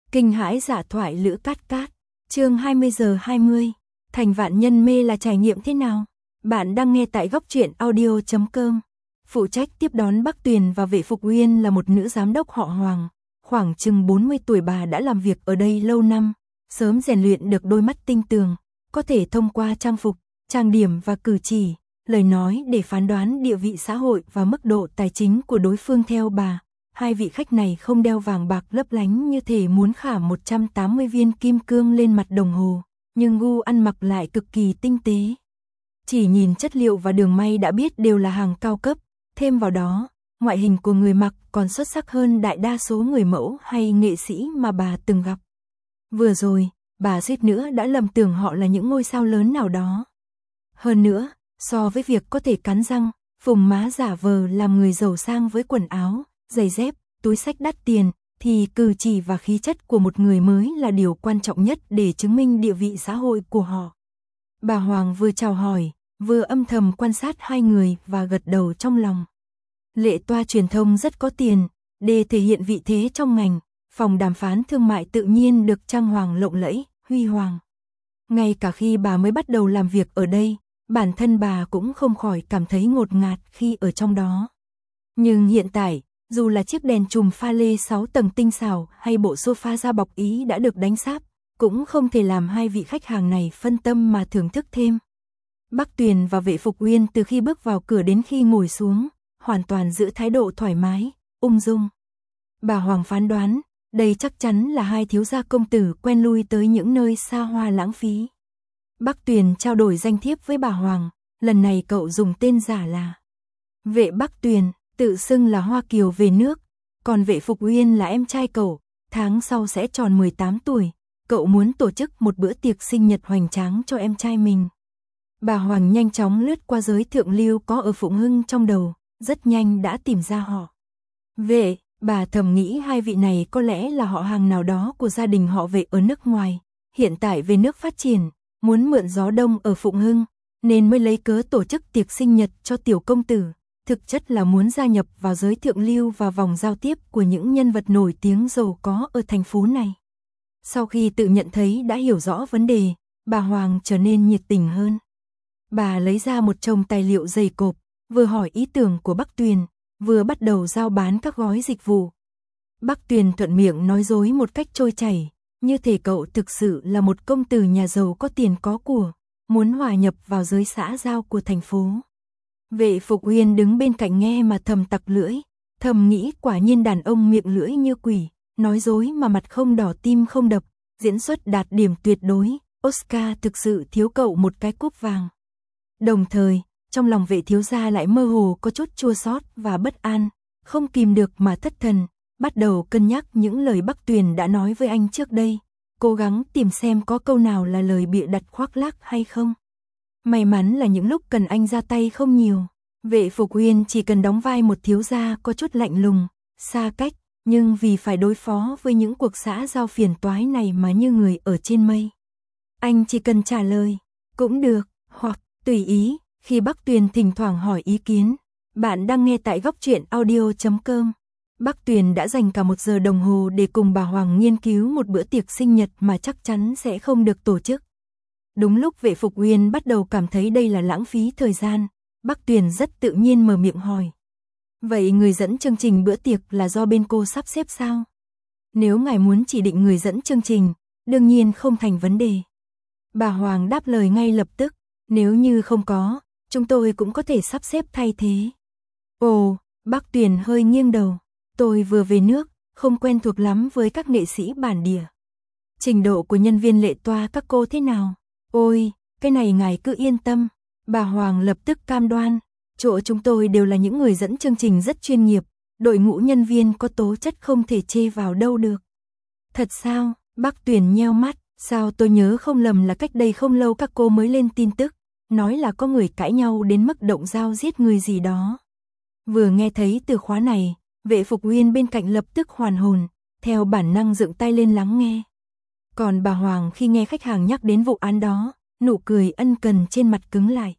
Kinh hãi giả thoại Lữ Cát Cát, chương 20:20, thành vạn nhân mê là trải nghiệm thế nào? Bạn đang nghe tại góc truyện audio.com. Phụ trách tiếp đón Bắc Tuyền và Vệ Phục Uyên là một nữ giám đốc họ Hoàng, khoảng chừng 40 tuổi. Bà đã làm việc ở đây lâu năm, sớm rèn luyện được đôi mắt tinh tường, có thể thông qua trang phục, trang điểm và cử chỉ, lời nói để phán đoán địa vị xã hội và mức độ tài chính của đối phương. Theo bà, hai vị khách này không đeo vàng bạc lấp lánh như thể muốn khả 180 viên kim cương lên mặt đồng hồ, nhưng gu ăn mặc lại cực kỳ tinh tế. Chỉ nhìn chất liệu và đường may đã biết đều là hàng cao cấp, thêm vào đó, ngoại hình của người mặc còn xuất sắc hơn đại đa số người mẫu hay nghệ sĩ mà bà từng gặp. Vừa rồi, bà suýt nữa đã lầm tưởng họ là những ngôi sao lớn nào đó. Hơn nữa, so với việc có thể cắn răng, phùng má giả vờ làm người giàu sang với quần áo, giày dép, túi xách đắt tiền, thì cử chỉ và khí chất của một người mới là điều quan trọng nhất để chứng minh địa vị xã hội của họ. Bà Hoàng vừa chào hỏi, vừa âm thầm quan sát hai người và gật đầu trong lòng. Lệ Toa truyền thông rất có tiền, để thể hiện vị thế trong ngành, phòng đàm phán thương mại tự nhiên được trang hoàng lộng lẫy, huy hoàng. Ngay cả khi bà mới bắt đầu làm việc ở đây, bản thân bà cũng không khỏi cảm thấy ngột ngạt khi ở trong đó. Nhưng hiện tại, dù là chiếc đèn chùm pha lê 6 tầng tinh xảo hay bộ sofa da bọc Ý đã được đánh sáp, cũng không thể làm hai vị khách hàng này phân tâm mà thưởng thức thêm. Bắc Tuyền và Vệ Phục Uyên từ khi bước vào cửa đến khi ngồi xuống, hoàn toàn giữ thái độ thoải mái, ung dung. Bà Hoàng phán đoán, đây chắc chắn là hai thiếu gia công tử quen lui tới những nơi xa hoa lãng phí. Bắc Tuyền trao đổi danh thiếp với bà Hoàng, lần này cậu dùng tên giả là Vệ Bắc Tuyền, tự xưng là Hoa Kiều về nước, còn Vệ Phục Uyên là em trai cậu, tháng sau sẽ tròn 18 tuổi, cậu muốn tổ chức một bữa tiệc sinh nhật hoành tráng cho em trai mình. Bà Hoàng nhanh chóng lướt qua giới thượng lưu có ở Phụng Hưng trong đầu, rất nhanh đã tìm ra họ. Vệ, bà thầm nghĩ hai vị này có lẽ là họ hàng nào đó của gia đình họ Vệ ở nước ngoài, hiện tại về nước phát triển, muốn mượn gió đông ở Phụng Hưng, nên mới lấy cớ tổ chức tiệc sinh nhật cho tiểu công tử, thực chất là muốn gia nhập vào giới thượng lưu và vòng giao tiếp của những nhân vật nổi tiếng giàu có ở thành phố này. Sau khi tự nhận thấy đã hiểu rõ vấn đề, bà Hoàng trở nên nhiệt tình hơn. Bà lấy ra một chồng tài liệu dày cộp, vừa hỏi ý tưởng của Bắc Tuyền, vừa bắt đầu giao bán các gói dịch vụ. Bắc Tuyền thuận miệng nói dối một cách trôi chảy, như thể cậu thực sự là một công tử nhà giàu có tiền có của, muốn hòa nhập vào giới xã giao của thành phố. Vệ Phục Uyên đứng bên cạnh nghe mà thầm tặc lưỡi, thầm nghĩ quả nhiên đàn ông miệng lưỡi như quỷ, nói dối mà mặt không đỏ tim không đập, diễn xuất đạt điểm tuyệt đối, Oscar thực sự thiếu cậu một cái cúp vàng. Đồng thời, trong lòng Vệ thiếu gia lại mơ hồ có chút chua xót và bất an, không kìm được mà thất thần, bắt đầu cân nhắc những lời Bắc Tuyền đã nói với anh trước đây, cố gắng tìm xem có câu nào là lời bịa đặt khoác lác hay không. May mắn là những lúc cần anh ra tay không nhiều, Vệ Phục Uyên chỉ cần đóng vai một thiếu gia có chút lạnh lùng, xa cách, nhưng vì phải đối phó với những cuộc xã giao phiền toái này mà như người ở trên mây. Anh chỉ cần trả lời, cũng được, hoặc tùy ý, khi Bắc Tuyền thỉnh thoảng hỏi ý kiến. Bạn đang nghe tại góc truyện audio.com. Bắc Tuyền đã dành cả 1 giờ đồng hồ để cùng bà Hoàng nghiên cứu một bữa tiệc sinh nhật mà chắc chắn sẽ không được tổ chức. Đúng lúc Vệ Phục Uyên bắt đầu cảm thấy đây là lãng phí thời gian, Bắc Tuyền rất tự nhiên mở miệng hỏi. Vậy người dẫn chương trình bữa tiệc là do bên cô sắp xếp sao? Nếu ngài muốn chỉ định người dẫn chương trình, đương nhiên không thành vấn đề. Bà Hoàng đáp lời ngay lập tức, nếu như không có, chúng tôi cũng có thể sắp xếp thay thế. Ồ, Bắc Tuyền hơi nghiêng đầu, tôi vừa về nước, không quen thuộc lắm với các nghệ sĩ bản địa. Trình độ của nhân viên Lệ Toa các cô thế nào? Ôi, cái này ngài cứ yên tâm. Bà Hoàng lập tức cam đoan, chỗ chúng tôi đều là những người dẫn chương trình rất chuyên nghiệp, đội ngũ nhân viên có tố chất không thể chê vào đâu được. Thật sao? Bắc Tuyền nheo mắt, sao tôi nhớ không lầm là cách đây không lâu các cô mới lên tin tức, nói là có người cãi nhau đến mức động dao giết người gì đó. Vừa nghe thấy từ khóa này, Vệ Phục Uyên bên cạnh lập tức hoàn hồn, theo bản năng dựng tay lên lắng nghe. Còn bà Hoàng khi nghe khách hàng nhắc đến vụ án đó, nụ cười ân cần trên mặt cứng lại.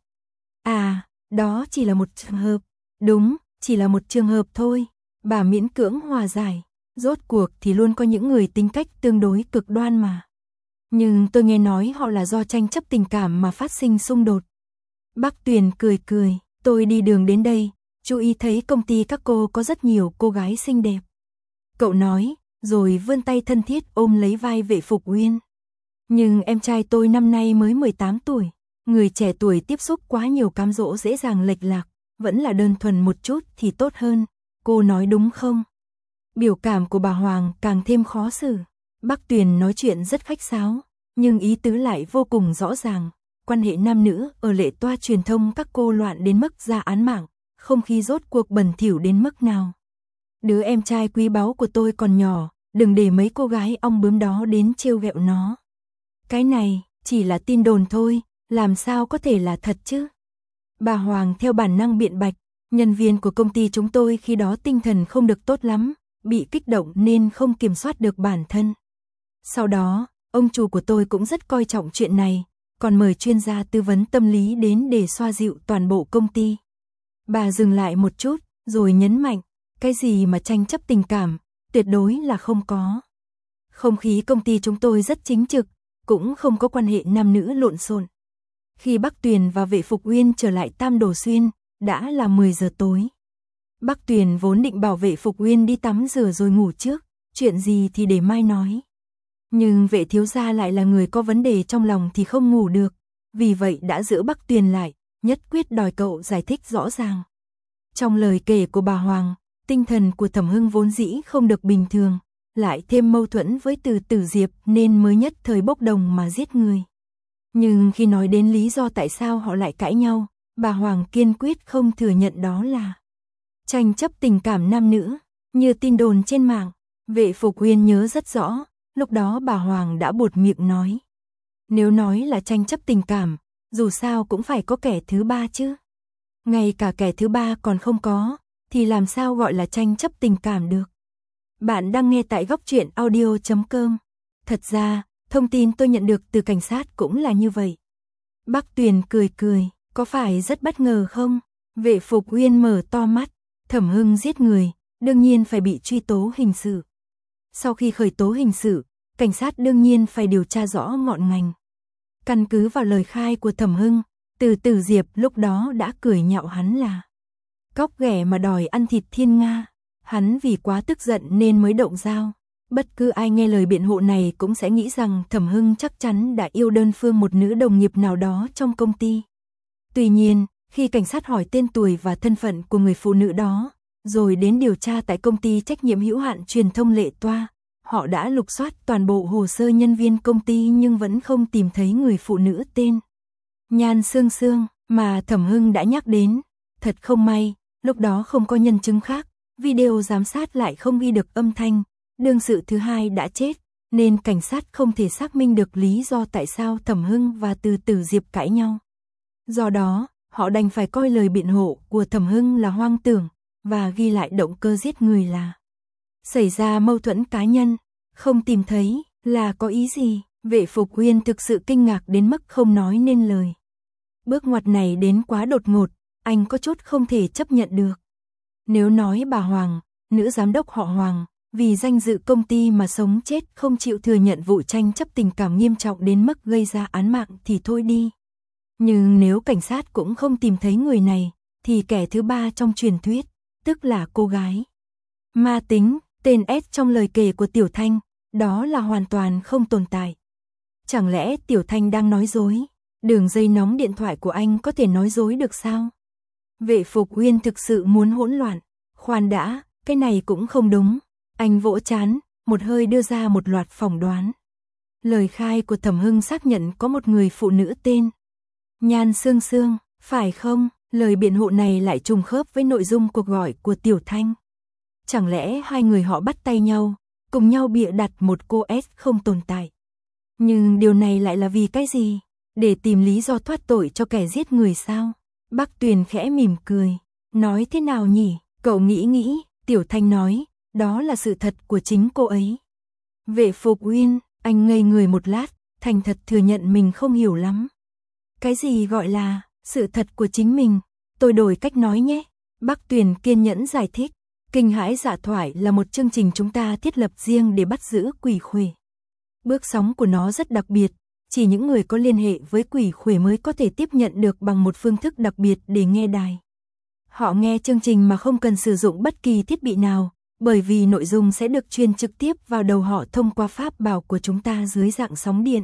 À, đó chỉ là một trường hợp. Đúng, chỉ là một trường hợp thôi. Bà miễn cưỡng hòa giải. Rốt cuộc thì luôn có những người tính cách tương đối cực đoan mà. Nhưng tôi nghe nói họ là do tranh chấp tình cảm mà phát sinh xung đột. Bác Tuyền cười cười, tôi đi đường đến đây, chú ý thấy công ty các cô có rất nhiều cô gái xinh đẹp. Cậu nói, rồi vươn tay thân thiết ôm lấy vai Vệ Phục Uyên. Nhưng em trai tôi năm nay mới 18 tuổi, người trẻ tuổi tiếp xúc quá nhiều cám dỗ dễ dàng lệch lạc, vẫn là đơn thuần một chút thì tốt hơn, cô nói đúng không? Biểu cảm của bà Hoàng càng thêm khó xử. Bác Tuyền nói chuyện rất khách sáo, nhưng ý tứ lại vô cùng rõ ràng. Quan hệ nam nữ ở Lệ Toa truyền thông các cô loạn đến mức ra án mạng, không khí rốt cuộc bẩn thỉu đến mức nào. Đứa em trai quý báu của tôi còn nhỏ, đừng để mấy cô gái ong bướm đó đến trêu ghẹo nó. Cái này chỉ là tin đồn thôi, làm sao có thể là thật chứ? Bà Hoàng theo bản năng biện bạch, nhân viên của công ty chúng tôi khi đó tinh thần không được tốt lắm, bị kích động nên không kiểm soát được bản thân. Sau đó, ông chủ của tôi cũng rất coi trọng chuyện này, còn mời chuyên gia tư vấn tâm lý đến để xoa dịu toàn bộ công ty. Bà dừng lại một chút, rồi nhấn mạnh, cái gì mà tranh chấp tình cảm, tuyệt đối là không có. Không khí công ty chúng tôi rất chính trực, cũng không có quan hệ nam nữ lộn xộn. Khi Bác Tuyền và Vệ Phục Uyên trở lại Tam Đồ Xuyên, đã là 10 giờ tối. Bác Tuyền vốn định bảo Vệ Phục Uyên đi tắm rửa rồi ngủ trước, chuyện gì thì để mai nói. Nhưng Vệ thiếu gia lại là người có vấn đề trong lòng thì không ngủ được, vì vậy đã giữ Bác Tuyền lại, nhất quyết đòi cậu giải thích rõ ràng. Trong lời kể của bà Hoàng, tinh thần của Thẩm Hưng vốn dĩ không được bình thường, lại thêm mâu thuẫn với Từ Tử Diệp nên mới nhất thời bốc đồng mà giết người. Nhưng khi nói đến lý do tại sao họ lại cãi nhau, bà Hoàng kiên quyết không thừa nhận đó là tranh chấp tình cảm nam nữ, như tin đồn trên mạng. Vệ Phục Uyên nhớ rất rõ, lúc đó bà Hoàng đã buột miệng nói. Nếu nói là tranh chấp tình cảm, dù sao cũng phải có kẻ thứ ba chứ. Ngay cả kẻ thứ ba còn không có, thì làm sao gọi là tranh chấp tình cảm được. Bạn đang nghe tại Góc Truyện Audio.com. Thật ra, thông tin tôi nhận được từ cảnh sát cũng là như vậy. Bác Tuyền cười cười, có phải rất bất ngờ không? Vệ Phục Uyên mở to mắt, Thẩm Hưng giết người, đương nhiên phải bị truy tố hình sự. Sau khi khởi tố hình sự, cảnh sát đương nhiên phải điều tra rõ ngọn ngành. Căn cứ vào lời khai của Thẩm Hưng, Từ Tử Diệp lúc đó đã cười nhạo hắn là cóc ghẻ mà đòi ăn thịt thiên nga. Hắn vì quá tức giận nên mới động dao. Bất cứ ai nghe lời biện hộ này cũng sẽ nghĩ rằng Thẩm Hưng chắc chắn đã yêu đơn phương một nữ đồng nghiệp nào đó trong công ty. Tuy nhiên, khi cảnh sát hỏi tên tuổi và thân phận của người phụ nữ đó, rồi đến điều tra tại công ty trách nhiệm hữu hạn truyền thông Lệ Toa, họ đã lục soát toàn bộ hồ sơ nhân viên công ty nhưng vẫn không tìm thấy người phụ nữ tên Nhan Sương Sương mà Thẩm Hưng đã nhắc đến. Thật không may, lúc đó không có nhân chứng khác, video giám sát lại không ghi được âm thanh, đương sự thứ hai đã chết, nên cảnh sát không thể xác minh được lý do tại sao Thẩm Hưng và Từ Tử Diệp cãi nhau. Do đó, họ đành phải coi lời biện hộ của Thẩm Hưng là hoang tưởng, và ghi lại động cơ giết người là xảy ra mâu thuẫn cá nhân, không tìm thấy là có ý gì. Vệ Phục Uyên thực sự kinh ngạc đến mức không nói nên lời. Bước ngoặt này đến quá đột ngột, anh có chút không thể chấp nhận được. Nếu nói bà Hoàng, nữ giám đốc họ Hoàng, vì danh dự công ty mà sống chết không chịu thừa nhận vụ tranh chấp tình cảm nghiêm trọng đến mức gây ra án mạng thì thôi đi. Nhưng nếu cảnh sát cũng không tìm thấy người này, thì kẻ thứ ba trong truyền thuyết, tức là cô gái ma tính, tên S trong lời kể của Tiểu Thanh, đó là hoàn toàn không tồn tại. Chẳng lẽ Tiểu Thanh đang nói dối? Đường dây nóng điện thoại của anh có thể nói dối được sao? Vệ Phục Uyên thực sự muốn hỗn loạn. Khoan đã, cái này cũng không đúng. Anh vỗ trán, một hơi đưa ra một loạt phỏng đoán. Lời khai của Thẩm Hưng xác nhận có một người phụ nữ tên Nhan Sương Sương, phải không? Lời biện hộ này lại trùng khớp với nội dung cuộc gọi của Tiểu Thanh. Chẳng lẽ hai người họ bắt tay nhau, cùng nhau bịa đặt một cô S không tồn tại? Nhưng điều này lại là vì cái gì? Để tìm lý do thoát tội cho kẻ giết người sao? Bác Tuyền khẽ mỉm cười. Nói thế nào nhỉ? Cậu nghĩ, Tiểu Thanh nói, đó là sự thật của chính cô ấy. Vệ Phục Uyên, anh ngây người một lát, thành thật thừa nhận mình không hiểu lắm. Cái gì gọi là sự thật của chính mình? Tôi đổi cách nói nhé. Bác Tuyền kiên nhẫn giải thích. Kinh hãi dạ thoại là một chương trình chúng ta thiết lập riêng để bắt giữ quỷ khuể. Bước sóng của nó rất đặc biệt, chỉ những người có liên hệ với quỷ khuể mới có thể tiếp nhận được bằng một phương thức đặc biệt để nghe đài. Họ nghe chương trình mà không cần sử dụng bất kỳ thiết bị nào, bởi vì nội dung sẽ được truyền trực tiếp vào đầu họ thông qua pháp bảo của chúng ta dưới dạng sóng điện.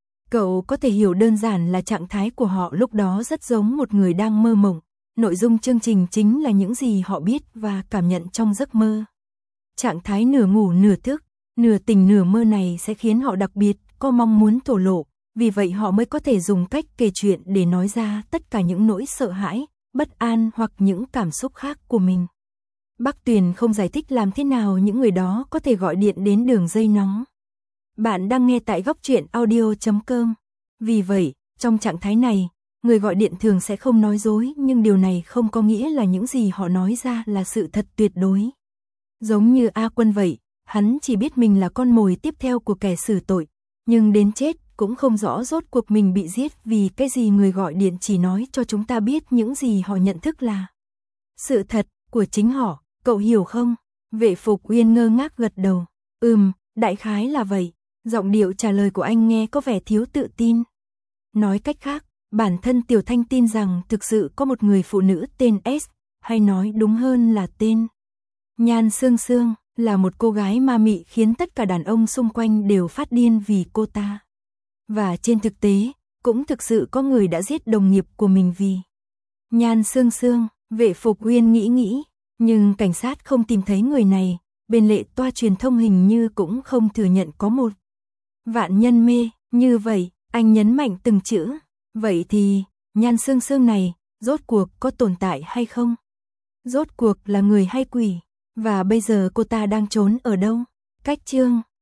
Cậu có thể hiểu đơn giản là trạng thái của họ lúc đó rất giống một người đang mơ mộng. Nội dung chương trình chính là những gì họ biết và cảm nhận trong giấc mơ. Trạng thái nửa ngủ nửa thức, nửa tỉnh nửa mơ này sẽ khiến họ đặc biệt có mong muốn thổ lộ, vì vậy họ mới có thể dùng cách kể chuyện để nói ra tất cả những nỗi sợ hãi, bất an hoặc những cảm xúc khác của mình. Bác Tuyền không giải thích làm thế nào những người đó có thể gọi điện đến đường dây nóng. Bạn đang nghe tại góc truyện audio.com. Vì vậy, trong trạng thái này, người gọi điện thường sẽ không nói dối, nhưng điều này không có nghĩa là những gì họ nói ra là sự thật tuyệt đối. Giống như A Quân vậy, hắn chỉ biết mình là con mồi tiếp theo của kẻ xử tội, nhưng đến chết cũng không rõ rốt cuộc mình bị giết vì cái gì. Người gọi điện chỉ nói cho chúng ta biết những gì họ nhận thức là sự thật của chính họ, cậu hiểu không? Vệ Phục Uyên ngơ ngác gật đầu. Đại khái là vậy. Giọng điệu trả lời của anh nghe có vẻ thiếu tự tin. Nói cách khác, bản thân Tiểu Thanh tin rằng thực sự có một người phụ nữ tên S, hay nói đúng hơn là tên Nhan Sương Sương, là một cô gái ma mị khiến tất cả đàn ông xung quanh đều phát điên vì cô ta. Và trên thực tế, cũng thực sự có người đã giết đồng nghiệp của mình vì Nhan Sương Sương. Vệ Phục Uyên nghĩ, nhưng cảnh sát không tìm thấy người này, bên lệ toa truyền thông hình như cũng không thừa nhận có một vạn nhân mê. Như vậy, anh nhấn mạnh từng chữ. Vậy thì, Nhan Sương Sương này, rốt cuộc có tồn tại hay không? Rốt cuộc là người hay quỷ? Và bây giờ cô ta đang trốn ở đâu? Cách chương